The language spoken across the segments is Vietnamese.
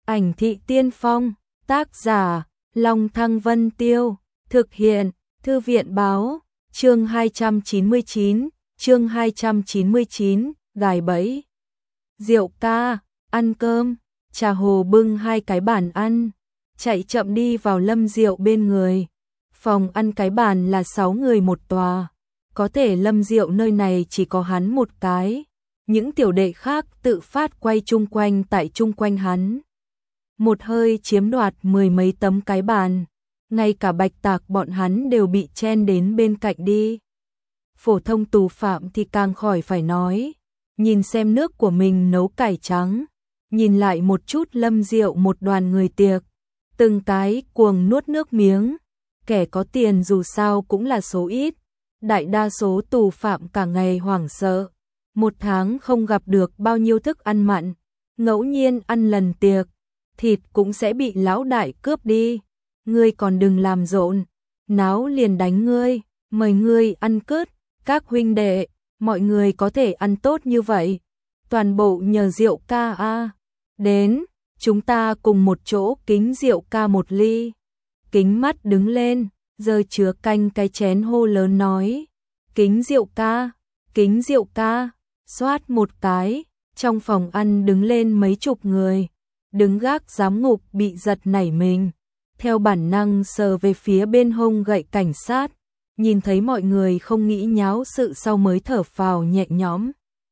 Ảnh thị tiên phong, tác giả, Long Thăng Vân Tiêu, thực hiện, Thư viện báo, chương 299, gài bẫy. Diệu ca, ăn cơm, Trà Hồ bưng 2 cái bàn ăn, chạy chậm đi vào Lâm Diệu bên người. Phòng ăn cái bàn là 6 người một tòa, có thể Lâm Diệu nơi này chỉ có hắn một cái, những tiểu đệ khác tự phát quay chung quanh tại chung quanh hắn. Một hơi chiếm đoạt 10 mấy tấm cái bàn, ngay cả Bạch Tạc bọn hắn đều bị chen đến bên cạnh đi. Phổ thông tù phạm thì càng khỏi phải nói, nhìn xem nước của mình nấu cải trắng, nhìn lại một chút Lâm Diệu một đoàn người tiệc, từng cái cuồng nuốt nước miếng, kẻ có tiền dù sao cũng là số ít, đại đa số tù phạm cả ngày hoảng sợ, một tháng không gặp được bao nhiêu thức ăn mặn, ngẫu nhiên ăn lần tiệc, thịt cũng sẽ bị lão đại cướp đi, ngươi còn đừng làm rộn, náo liền đánh ngươi, mời ngươi ăn cướp, các huynh đệ, mọi người có thể ăn tốt như vậy, toàn bộ nhờ Diệu ca a. Đến, chúng ta cùng một chỗ kính Diệu ca một ly. Kính mắt đứng lên, giơ chứa canh cái chén hô lớn nói, kính Diệu ca, xoát một cái, trong phòng ăn đứng lên mấy chục người, đứng gác giám ngục bị giật nảy mình, theo bản năng sờ về phía bên hông gậy cảnh sát, nhìn thấy mọi người không nghĩ nháo sự sau mới thở phào nhẹ nhõm.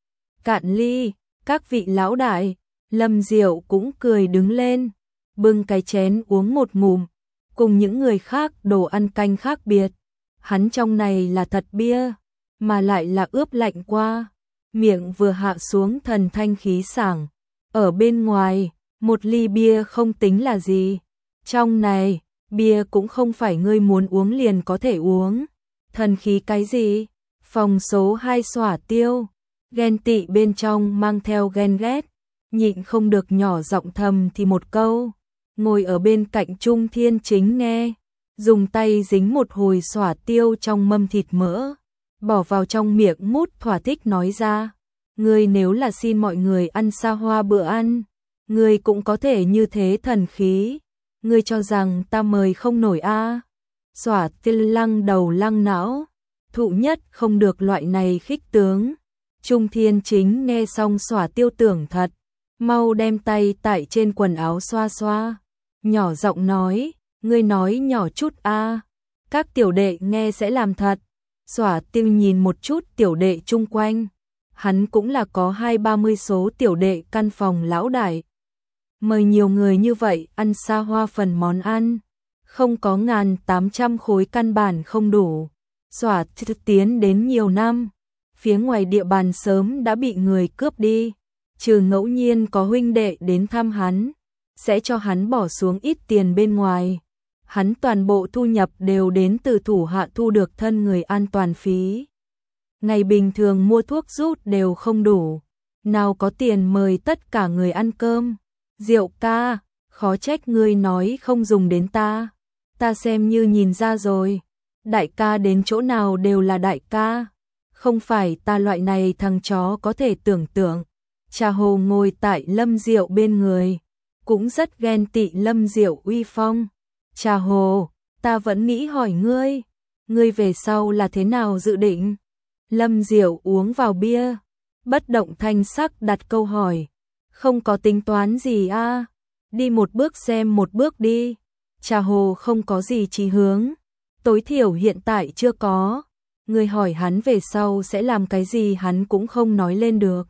Cạn ly, các vị lão đại, Lâm Diệu cũng cười đứng lên, bưng cái chén uống một ngụm, cùng những người khác đồ ăn canh khác biệt, hắn trong này là thật bia, mà lại là ướp lạnh qua, miệng vừa hạ xuống thần thanh khí sảng, ở bên ngoài, một ly bia không tính là gì, trong này, bia cũng không phải ngươi muốn uống liền có thể uống, thần khí cái gì, phòng số 2 xỏa tiêu, ghen tị bên trong mang theo ghen ghét, nhịn không được nhỏ giọng thầm thì một câu, ngồi ở bên cạnh Trung Thiên Chính nghe, dùng tay dính một hồi xỏa tiêu trong mâm thịt mỡ, bỏ vào trong miệng mút thỏa thích nói ra, ngươi nếu là xin mọi người ăn xa hoa bữa ăn, ngươi cũng có thể như thế thần khí, ngươi cho rằng ta mời không nổi a? Xỏa tiêu lăng đầu lăng não, thụ nhất không được loại này khích tướng. Trung Thiên Chính nghe xong xỏa tiêu tưởng thật, mau đem tay tại trên quần áo xoa xoa, nhỏ giọng nói, ngươi nói nhỏ chút a, các tiểu đệ nghe sẽ làm thật. Xỏa tiêu nhìn một chút tiểu đệ chung quanh, hắn cũng là có 20-30 số tiểu đệ căn phòng lão đại. Mời nhiều người như vậy ăn xa hoa phần món ăn, không có 1.800 khối căn bản không đủ. Xỏa tiêu tiến đến nhiều năm, phía ngoài địa bàn sớm đã bị người cướp đi, trừ ngẫu nhiên có huynh đệ đến thăm hắn, sẽ cho hắn bỏ xuống ít tiền bên ngoài. Hắn toàn bộ thu nhập đều đến từ thủ hạ thu được thân người an toàn phí. Ngày bình thường mua thuốc rút đều không đủ, nào có tiền mời tất cả người ăn cơm. Diệu ca, khó trách ngươi nói không dùng đến ta xem như nhìn ra rồi, đại ca đến chỗ nào đều là đại ca, không phải ta loại này thằng chó có thể tưởng tượng. Trà Hồ ngồi tại Lâm Diệu bên người, cũng rất ghen tị Lâm Diệu uy phong. Trà Hồ, ta vẫn nghĩ hỏi ngươi về sau là thế nào dự định? Lâm Diệu uống vào bia, bất động thanh sắc đặt câu hỏi, không có tính toán gì a, đi một bước xem một bước đi. Trà Hồ không có gì chí hướng, tối thiểu hiện tại chưa có, người hỏi hắn về sau sẽ làm cái gì hắn cũng không nói lên được.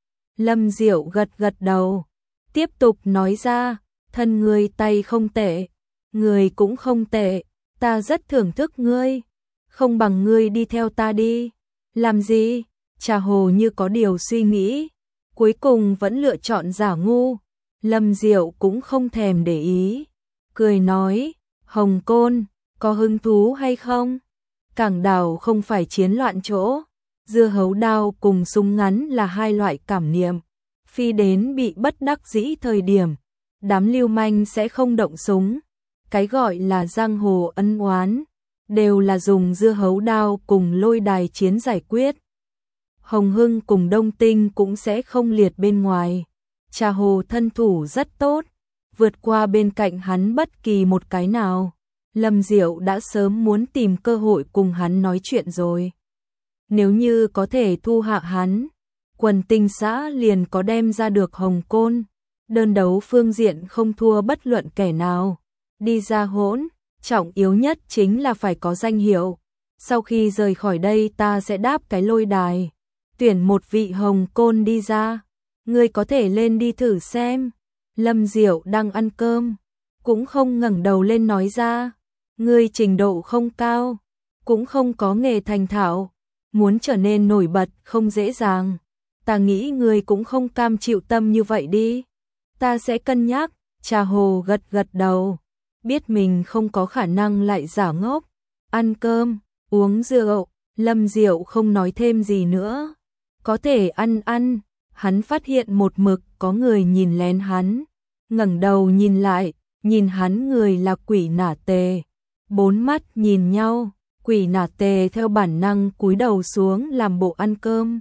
Lâm Diệu gật gật đầu, tiếp tục nói ra, thân ngươi tay không tệ, người cũng không tệ, ta rất thưởng thức ngươi, không bằng ngươi đi theo ta đi. Làm gì? Trà Hồ như có điều suy nghĩ, cuối cùng vẫn lựa chọn giả ngu. Lâm Diệu cũng không thèm để ý, cười nói, Hồng Côn, có hứng thú hay không? Cảng đảo không phải chiến loạn chỗ, dưa hấu đao cùng súng ngắn là hai loại cảm niệm, phi đến bị bất đắc dĩ thời điểm, đám lưu manh sẽ không động súng. Cái gọi là giang hồ ân oán, đều là dùng dưa hấu đao cùng lôi đài chiến giải quyết. Hồng Hưng cùng Đông Tinh cũng sẽ không liệt bên ngoài. Trà Hồ thân thủ rất tốt, vượt qua bên cạnh hắn bất kỳ một cái nào. Lâm Diệu đã sớm muốn tìm cơ hội cùng hắn nói chuyện rồi. Nếu như có thể thu hạ hắn, Quần Tinh xã liền có đem ra được Hồng Côn. Đơn đấu phương diện không thua bất luận kẻ nào. Đi ra hỗn, trọng yếu nhất chính là phải có danh hiệu. Sau khi rời khỏi đây ta sẽ đáp cái lôi đài, tuyển một vị Hồng Côn đi ra. Ngươi có thể lên đi thử xem. Lâm Diệu đang ăn cơm, cũng không ngẩng đầu lên nói ra. Ngươi trình độ không cao, cũng không có nghề thành thạo, muốn trở nên nổi bật không dễ dàng. Ta nghĩ ngươi cũng không cam chịu tâm như vậy đi. Ta sẽ cân nhắc. Trà Hồ gật gật đầu, biết mình không có khả năng lại giả ngốc. Ăn cơm, uống rượu, Lâm Diệu không nói thêm gì nữa. Có thể ăn, hắn phát hiện một mực có người nhìn lén hắn. Ngẩng đầu nhìn lại, nhìn hắn người là Quỷ Nả Tề. Bốn mắt nhìn nhau, Quỷ Nả Tề theo bản năng cúi đầu xuống làm bộ ăn cơm.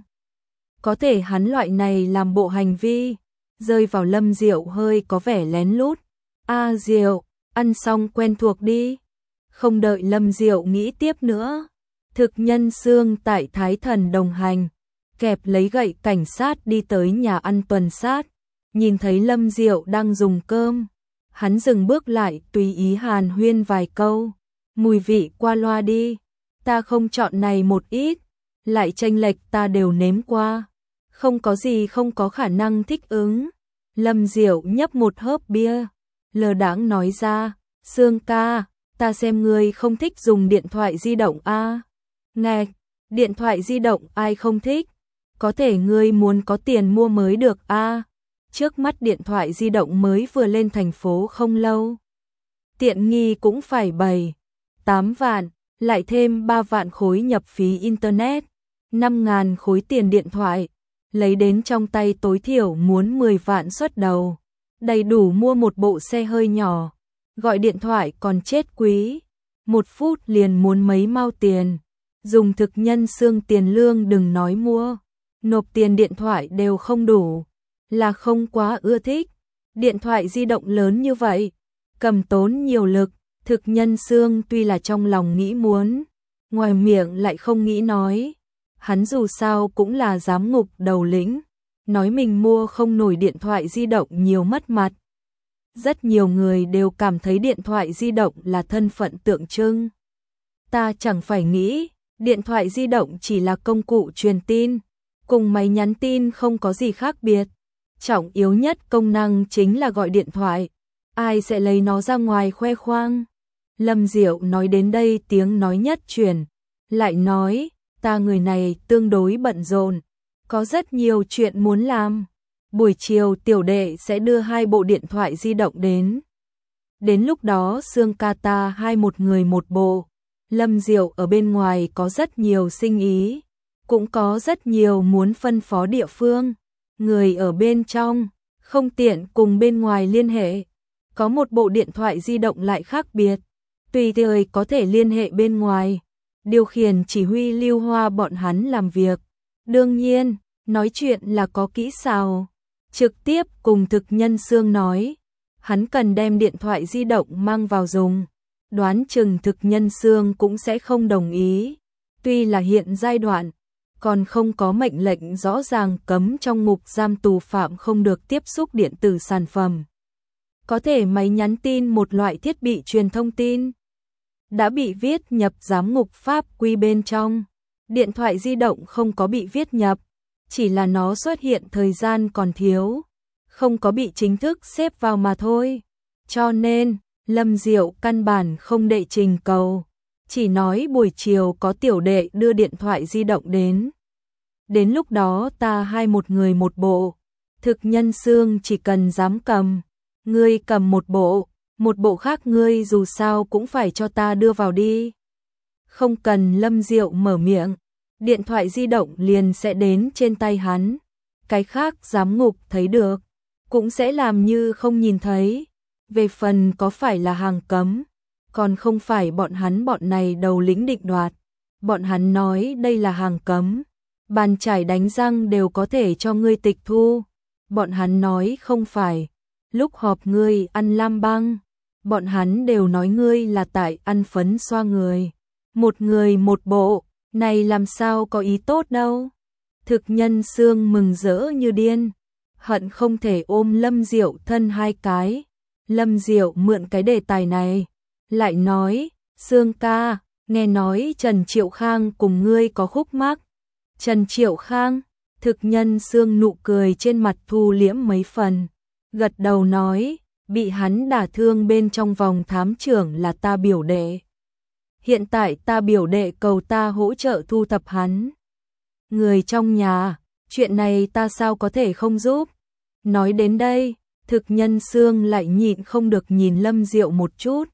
Có thể hắn loại này làm bộ hành vi, rơi vào Lâm Diệu hơi có vẻ lén lút. A Diệu, ăn xong quen thuộc đi. Không đợi Lâm Diệu nghĩ tiếp nữa, Thực Nhân Xương tại Thái Thần đồng hành, kẹp lấy gậy cảnh sát đi tới nhà ăn tuần sát. Nhìn thấy Lâm Diệu đang dùng cơm, hắn dừng bước lại tùy ý hàn huyên vài câu. Mùi vị qua loa đi, ta không chọn này một ít, lại chênh lệch ta đều nếm qua. Không có gì không có khả năng thích ứng. Lâm Diệu nhấp một hớp bia, lơ đãng nói ra, Sương ca, ta xem ngươi không thích dùng điện thoại di động a. Ngạch, điện thoại di động ai không thích, có thể ngươi muốn có tiền mua mới được a. Trước mắt điện thoại di động mới vừa lên thành phố không lâu, tiện nghi cũng phải 7-8 vạn, lại thêm 3 vạn khối nhập phí internet, 5.000 khối tiền điện thoại, lấy đến trong tay tối thiểu muốn 10 vạn xuất đầu, đầy đủ mua một bộ xe hơi nhỏ. Gọi điện thoại còn chết quý, 1 phút liền muốn mấy mao tiền. Dùng Thực Nhân Xương tiền lương đừng nói mua, nộp tiền điện thoại đều không đủ, là không quá ưa thích. Điện thoại di động lớn như vậy, cầm tốn nhiều lực. Thực Nhân Xương tuy là trong lòng nghĩ muốn, ngoài miệng lại không nghĩ nói. Hắn dù sao cũng là giám ngục đầu lĩnh, nói mình mua không nổi điện thoại di động nhiều mất mặt. Rất nhiều người đều cảm thấy điện thoại di động là thân phận tượng trưng. Ta chẳng phải nghĩ, điện thoại di động chỉ là công cụ truyền tin, cùng máy nhắn tin không có gì khác biệt. Trọng yếu nhất công năng chính là gọi điện thoại, ai sẽ lấy nó ra ngoài khoe khoang. Lâm Diệu nói đến đây tiếng nói nhất chuyển, lại nói, ta người này tương đối bận rộn, có rất nhiều chuyện muốn làm. Buổi chiều tiểu đệ sẽ đưa 2 bộ điện thoại di động đến. Đến lúc đó Sương ca ta hai một người một bộ. Lâm Diệu ở bên ngoài có rất nhiều sinh ý, cũng có rất nhiều muốn phân phó địa phương. Người ở bên trong không tiện cùng bên ngoài liên hệ. Có một bộ điện thoại di động lại khác biệt, tùy thời có thể liên hệ bên ngoài, điều khiển chỉ huy Lưu Hoa bọn hắn làm việc. Đương nhiên, nói chuyện là có kỹ xảo. Trực tiếp cùng Thực Nhân Xương nói, hắn cần đem điện thoại di động mang vào dùng. Đoán chừng Thực Nhân Xương cũng sẽ không đồng ý. Tuy là hiện giai đoạn, còn không có mệnh lệnh rõ ràng cấm trong ngục giam tù phạm không được tiếp xúc điện tử sản phẩm. Có thể máy nhắn tin một loại thiết bị truyền thông tin, đã bị viết nhập giám ngục pháp quy bên trong. Điện thoại di động không có bị viết nhập, chỉ là nó xuất hiện thời gian còn thiếu, không có bị chính thức xếp vào mà thôi. Cho nên, Lâm Diệu căn bản không đệ trình cầu, chỉ nói buổi chiều có tiểu đệ đưa điện thoại di động đến. Đến lúc đó ta hai một người một bộ, Thực Nhân Xương chỉ cần dám cầm, ngươi cầm một bộ khác ngươi dù sao cũng phải cho ta đưa vào đi. Không cần Lâm Diệu mở miệng, điện thoại di động liền sẽ đến trên tay hắn. Cái khác giám ngục thấy được, cũng sẽ làm như không nhìn thấy. Về phần có phải là hàng cấm, còn không phải bọn này đầu lĩnh định đoạt. Bọn hắn nói đây là hàng cấm, bàn chải đánh răng đều có thể cho ngươi tịch thu. Bọn hắn nói không phải. lúc họp ngươi ăn lam băng, bọn hắn đều nói ngươi là tại ăn phấn xoa người. Một người một bộ, này làm sao có ý tốt đâu. Thực Nhân Xương mừng rỡ như điên, hận không thể ôm Lâm Diệu thân hai cái. Lâm Diệu mượn cái đề tài này, lại nói, Xương ca, nghe nói Trần Triệu Khang cùng ngươi có khúc mắc. Trần Triệu Khang, Thực Nhân Xương nụ cười trên mặt thu liễm mấy phần, gật đầu nói, bị hắn đả thương bên trong vòng thám trưởng là ta biểu đệ. Hiện tại ta biểu đệ cầu ta hỗ trợ thu thập hắn. Người trong nhà, chuyện này ta sao có thể không giúp. Nói đến đây, Thực Nhân Xương lại nhịn không được nhìn Lâm Diệu một chút.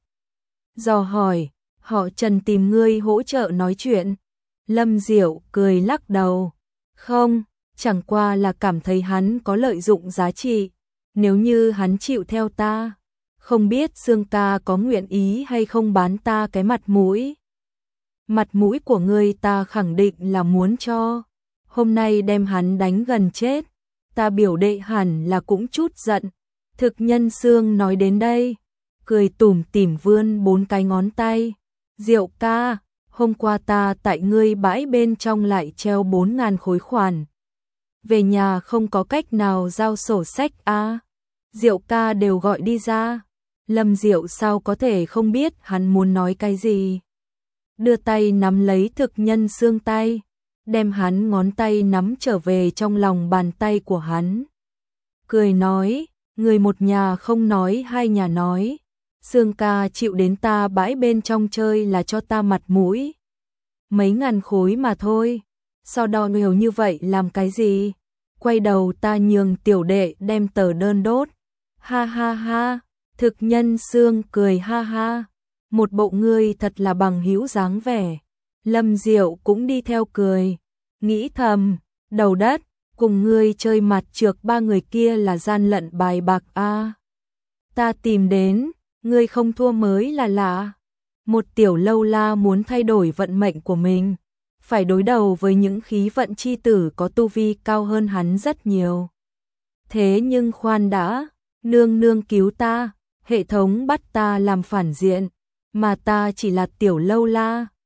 Dò hỏi, họ Trần tìm ngươi hỗ trợ nói chuyện. Lâm Diệu cười lắc đầu. Không, chẳng qua là cảm thấy hắn có lợi dụng giá trị. Nếu như hắn chịu theo ta, không biết Xương ca có nguyện ý hay không bán ta cái mặt mũi. Mặt mũi của ngươi ta khẳng định là muốn cho. Hôm nay đem hắn đánh gần chết, ta biểu đệ hẳn là cũng chút giận. Thực Nhân Xương nói đến đây, cười tủm tỉm vươn 4 cái ngón tay. Diệu ca, hôm qua ta tại ngươi bãi bên trong lại treo 4.000 khối khoản. Về nhà không có cách nào giao sổ sách à? Diệu ca đều gọi đi ra. Lâm Diệu sao có thể không biết hắn muốn nói cái gì. Đưa tay nắm lấy Thực Nhân Xương tay, đem hắn ngón tay nắm trở về trong lòng bàn tay của hắn. Cười nói, người một nhà không nói hai nhà nói. Xương ca chịu đến ta bãi bên trong chơi là cho ta mặt mũi. Mấy ngàn khối mà thôi, so đo nhiều như vậy làm cái gì? Quay đầu ta nhường tiểu đệ đem tờ đơn đốt. Ha ha ha, Thực Nhân Xương cười ha ha. Một bộ ngươi thật là bằng hữu dáng vẻ. Lâm Diệu cũng đi theo cười, nghĩ thầm, đầu đất, cùng ngươi chơi mặt trược 3 người kia là gian lận bài bạc a. Ta tìm đến, ngươi không thua mới là lạ. Một tiểu lâu la muốn thay đổi vận mệnh của mình, phải đối đầu với những khí vận chi tử có tu vi cao hơn hắn rất nhiều. Thế nhưng khoan đã, nương nương cứu ta, hệ thống bắt ta làm phản diện, mà ta chỉ là tiểu lâu la,